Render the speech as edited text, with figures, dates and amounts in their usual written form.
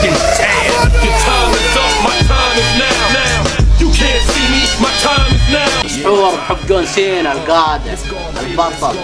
fucking tan. Your time is up, my time is now. You can't see me, my time is now. مسحور بحب جون سينا القادة البطل.